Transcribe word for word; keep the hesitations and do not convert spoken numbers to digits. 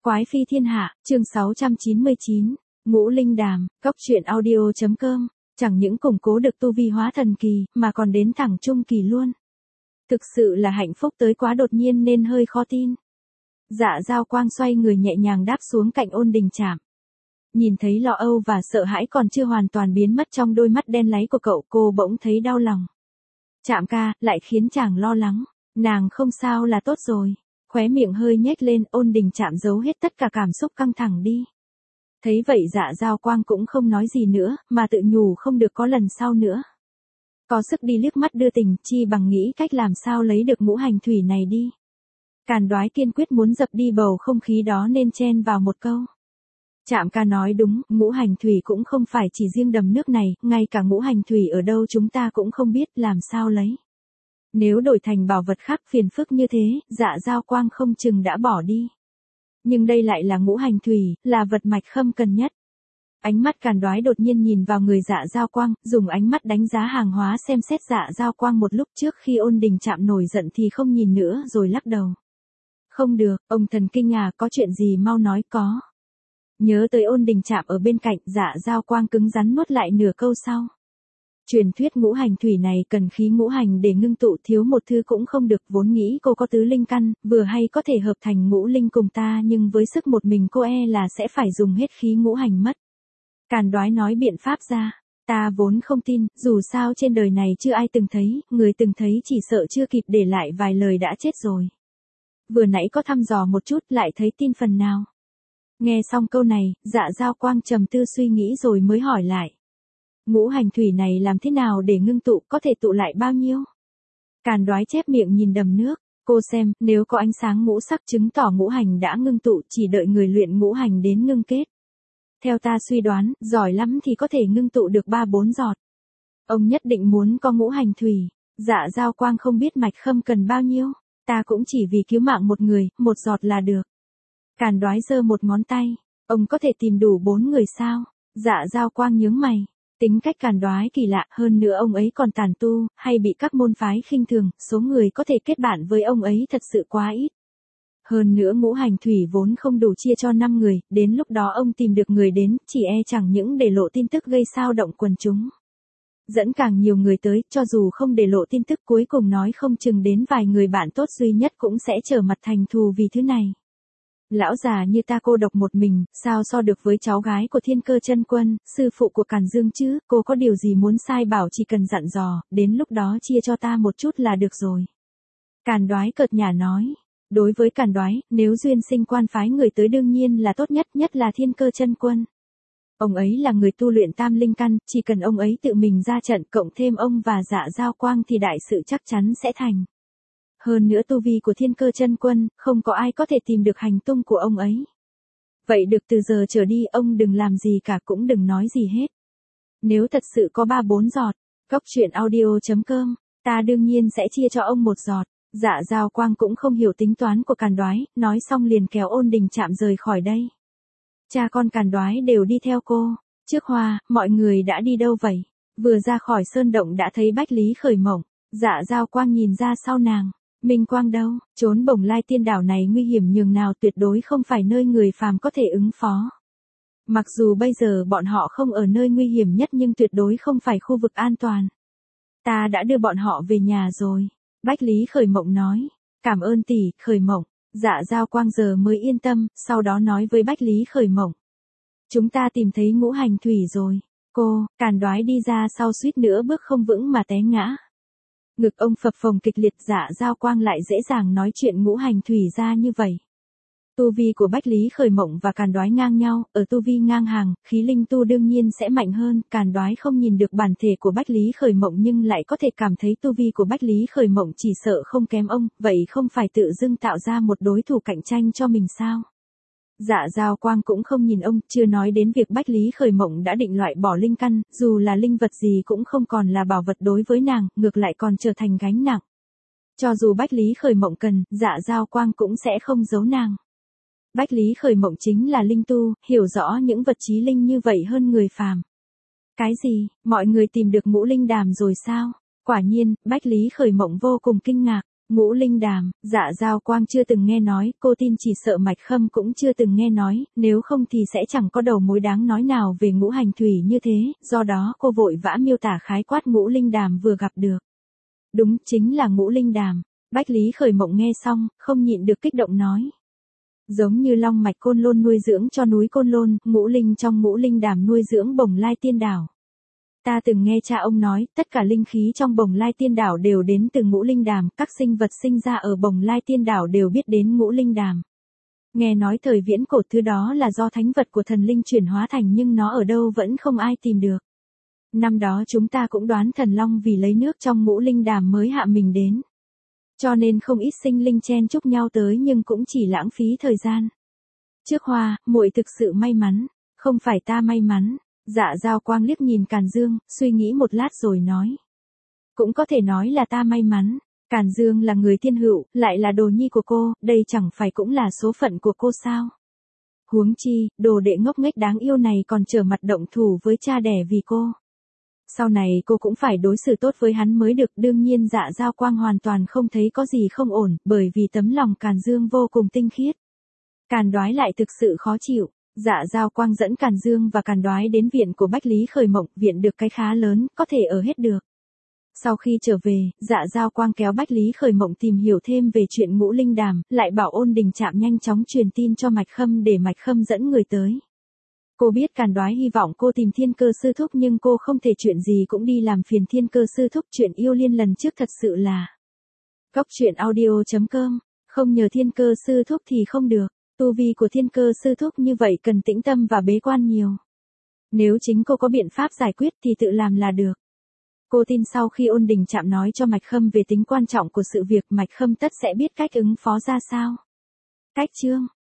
Quái phi thiên hạ, chương sáu trăm chín mươi chín, Ngũ Linh Đàm, cốc truyện audio.com, chẳng những củng cố được tu vi hóa thần kỳ, mà còn đến thẳng trung kỳ luôn. Thực sự là hạnh phúc tới quá đột nhiên nên hơi khó tin. Dạ Dao Quang xoay người nhẹ nhàng đáp xuống cạnh Ôn Đình Trạm. Nhìn thấy lo âu và sợ hãi còn chưa hoàn toàn biến mất trong đôi mắt đen láy của cậu, cô bỗng thấy đau lòng. Trạm ca, lại khiến chàng lo lắng. Nàng không sao là tốt rồi. Khóe miệng hơi nhếch lên, Ôn Đình Trạm giấu hết tất cả cảm xúc căng thẳng đi. Thấy vậy Dạ Dao Quang cũng không nói gì nữa, mà tự nhủ không được có lần sau nữa. Có sức đi liếc mắt đưa tình, chi bằng nghĩ cách làm sao lấy được ngũ hành thủy này đi. Càn Đoái kiên quyết muốn dập đi bầu không khí đó nên chen vào một câu. Trạm ca nói đúng, ngũ hành thủy cũng không phải chỉ riêng đầm nước này, ngay cả ngũ hành thủy ở đâu chúng ta cũng không biết làm sao lấy. Nếu đổi thành bảo vật khác phiền phức như thế, Dạ Dao Quang không chừng đã bỏ đi. Nhưng đây lại là ngũ hành thủy, là vật mạch khâm cần nhất. Ánh mắt Càn Đoái đột nhiên nhìn vào người Dạ Dao Quang, dùng ánh mắt đánh giá hàng hóa xem xét Dạ Dao Quang một lúc trước khi Ôn Đình Trạm nổi giận thì không nhìn nữa rồi lắc đầu. Không được, ông thần kinh à, có chuyện gì mau nói có. Nhớ tới Ôn Đình Trạm ở bên cạnh, Dạ Dao Quang cứng rắn nuốt lại nửa câu sau. Truyền thuyết ngũ hành thủy này cần khí ngũ hành để ngưng tụ, thiếu một thứ cũng không được, vốn nghĩ cô có tứ linh căn, vừa hay có thể hợp thành ngũ linh cùng ta, nhưng với sức một mình cô e là sẽ phải dùng hết khí ngũ hành mất. Càn Đoái nói biện pháp ra, ta vốn không tin, dù sao trên đời này chưa ai từng thấy, người từng thấy chỉ sợ chưa kịp để lại vài lời đã chết rồi. Vừa nãy có thăm dò một chút lại thấy tin phần nào. Nghe xong câu này, Dạ Dao Quang trầm tư suy nghĩ rồi mới hỏi lại. Ngũ hành thủy này làm thế nào để ngưng tụ, có thể tụ lại bao nhiêu? Càn Đoái chép miệng nhìn đầm nước, cô xem, nếu có ánh sáng ngũ sắc chứng tỏ ngũ hành đã ngưng tụ, chỉ đợi người luyện ngũ hành đến ngưng kết. Theo ta suy đoán, giỏi lắm thì có thể ngưng tụ được ba bốn giọt. Ông nhất định muốn có ngũ hành thủy. Dạ Dao Quang không biết mạch khâm cần bao nhiêu, ta cũng chỉ vì cứu mạng một người, một giọt là được. Càn Đoái giơ một ngón tay, ông có thể tìm đủ bốn người sao? Dạ Dao Quang nhướng mày. Tính cách Càn Đoái kỳ lạ, hơn nữa ông ấy còn tàn tu, hay bị các môn phái khinh thường, số người có thể kết bạn với ông ấy thật sự quá ít. Hơn nữa ngũ hành thủy vốn không đủ chia cho năm người, đến lúc đó ông tìm được người đến, chỉ e chẳng những để lộ tin tức gây xao động quần chúng. Dẫn càng nhiều người tới, cho dù không để lộ tin tức cuối cùng nói không chừng đến vài người bạn tốt duy nhất cũng sẽ trở mặt thành thù vì thứ này. Lão già như ta cô độc một mình, sao so được với cháu gái của Thiên Cơ Chân Quân, sư phụ của Càn Dương chứ, cô có điều gì muốn sai bảo chỉ cần dặn dò, đến lúc đó chia cho ta một chút là được rồi. Càn Đoái cợt nhả nói, đối với Càn Đoái, nếu duyên sinh quan phái người tới đương nhiên là tốt nhất, nhất là Thiên Cơ Chân Quân. Ông ấy là người tu luyện tam linh căn, chỉ cần ông ấy tự mình ra trận cộng thêm ông và Dạ Dao Quang thì đại sự chắc chắn sẽ thành. Hơn nữa tu vi của Thiên Cơ Chân Quân, không có ai có thể tìm được hành tung của ông ấy. Vậy được, từ giờ trở đi ông đừng làm gì cả, cũng đừng nói gì hết. Nếu thật sự có ba bốn giọt, cốc truyện audio.com, ta đương nhiên sẽ chia cho ông một giọt. Dạ Dao Quang cũng không hiểu tính toán của Càn Đoái, nói xong liền kéo Ôn Đình Trạm rời khỏi đây. Cha con Càn Đoái đều đi theo cô. Trước Hoa, mọi người đã đi đâu vậy? Vừa ra khỏi sơn động đã thấy Bách Lý Khởi Mộng. Dạ Dao Quang nhìn ra sau nàng. Minh Quang đâu? Trốn Bồng Lai Tiên Đảo này nguy hiểm nhường nào, tuyệt đối không phải nơi người phàm có thể ứng phó. Mặc dù bây giờ bọn họ không ở nơi nguy hiểm nhất nhưng tuyệt đối không phải khu vực an toàn. Ta đã đưa bọn họ về nhà rồi. Bách Lý Khởi Mộng nói. Cảm ơn tỷ, Khởi Mộng. Dạ Dao Quang giờ mới yên tâm, sau đó nói với Bách Lý Khởi Mộng. Chúng ta tìm thấy ngũ hành thủy rồi. Cô, Càn Đoái đi ra sau suýt nữa bước không vững mà té ngã. Ngực ông phập phồng kịch liệt, Dạ Dao Quang lại dễ dàng nói chuyện ngũ hành thủy ra như vậy. Tu vi của Bách Lý Khởi Mộng và Càn Đoái ngang nhau, ở tu vi ngang hàng, khí linh tu đương nhiên sẽ mạnh hơn. Càn Đoái không nhìn được bản thể của Bách Lý Khởi Mộng nhưng lại có thể cảm thấy tu vi của Bách Lý Khởi Mộng chỉ sợ không kém ông, vậy không phải tự dưng tạo ra một đối thủ cạnh tranh cho mình sao? Dạ Dao Quang cũng không nhìn ông, chưa nói đến việc Bách Lý Khởi Mộng đã định loại bỏ linh căn, dù là linh vật gì cũng không còn là bảo vật đối với nàng, ngược lại còn trở thành gánh nặng. Cho dù Bách Lý Khởi Mộng cần, Dạ Dao Quang cũng sẽ không giấu nàng. Bách Lý Khởi Mộng chính là linh tu, hiểu rõ những vật chí linh như vậy hơn người phàm. Cái gì, mọi người tìm được ngũ linh đàm rồi sao? Quả nhiên, Bách Lý Khởi Mộng vô cùng kinh ngạc. Ngũ Linh Đàm, Dạ Giao Quang chưa từng nghe nói, cô tin chỉ sợ Mạch Khâm cũng chưa từng nghe nói, nếu không thì sẽ chẳng có đầu mối đáng nói nào về ngũ hành thủy như thế, do đó cô vội vã miêu tả khái quát Ngũ Linh Đàm vừa gặp được. Đúng, chính là Ngũ Linh Đàm. Bách Lý Khởi Mộng nghe xong, không nhịn được kích động nói. Giống như long mạch Côn Lôn nuôi dưỡng cho núi Côn Lôn, ngũ linh trong Ngũ Linh Đàm nuôi dưỡng Bồng Lai Tiên Đảo. Ta từng nghe cha ông nói, tất cả linh khí trong Bồng Lai Tiên Đảo đều đến từ Ngũ Linh Đàm, các sinh vật sinh ra ở Bồng Lai Tiên Đảo đều biết đến Ngũ Linh Đàm. Nghe nói thời viễn cổ thứ đó là do thánh vật của thần linh chuyển hóa thành nhưng nó ở đâu vẫn không ai tìm được. Năm đó chúng ta cũng đoán thần long vì lấy nước trong Ngũ Linh Đàm mới hạ mình đến. Cho nên không ít sinh linh chen chúc nhau tới nhưng cũng chỉ lãng phí thời gian. Trước Hoa, muội thực sự may mắn, không phải ta may mắn. Dạ Giao Quang liếc nhìn Càn Dương, suy nghĩ một lát rồi nói. Cũng có thể nói là ta may mắn. Càn Dương là người thiên hữu, lại là đồ nhi của cô, đây chẳng phải cũng là số phận của cô sao? Huống chi, đồ đệ ngốc nghếch đáng yêu này còn trở mặt động thủ với cha đẻ vì cô. Sau này cô cũng phải đối xử tốt với hắn mới được, đương nhiên Dạ Giao Quang hoàn toàn không thấy có gì không ổn, bởi vì tấm lòng Càn Dương vô cùng tinh khiết. Càn Đoái lại thực sự khó chịu. Dạ Giao Quang dẫn Càn Dương và Càn Đoái đến viện của Bách Lý Khởi Mộng, viện được cái khá lớn, có thể ở hết được. Sau khi trở về, Dạ Giao Quang kéo Bách Lý Khởi Mộng tìm hiểu thêm về chuyện Ngũ Linh Đàm, lại bảo Ôn Đình Trạm nhanh chóng truyền tin cho Mạch Khâm để Mạch Khâm dẫn người tới. Cô biết Càn Đoái hy vọng cô tìm Thiên Cơ Sư Thúc nhưng cô không thể chuyện gì cũng đi làm phiền Thiên Cơ Sư Thúc, chuyện yêu liên lần trước thật sự là. Góc truyện audio chấm com, không nhờ Thiên Cơ Sư Thúc thì không được. Tu vi của Thiên Cơ Sư Thúc như vậy cần tĩnh tâm và bế quan nhiều. Nếu chính cô có biện pháp giải quyết thì tự làm là được. Cô tin sau khi Ôn Đình Trạm nói cho Mạch Khâm về tính quan trọng của sự việc, Mạch Khâm tất sẽ biết cách ứng phó ra sao. Cách chương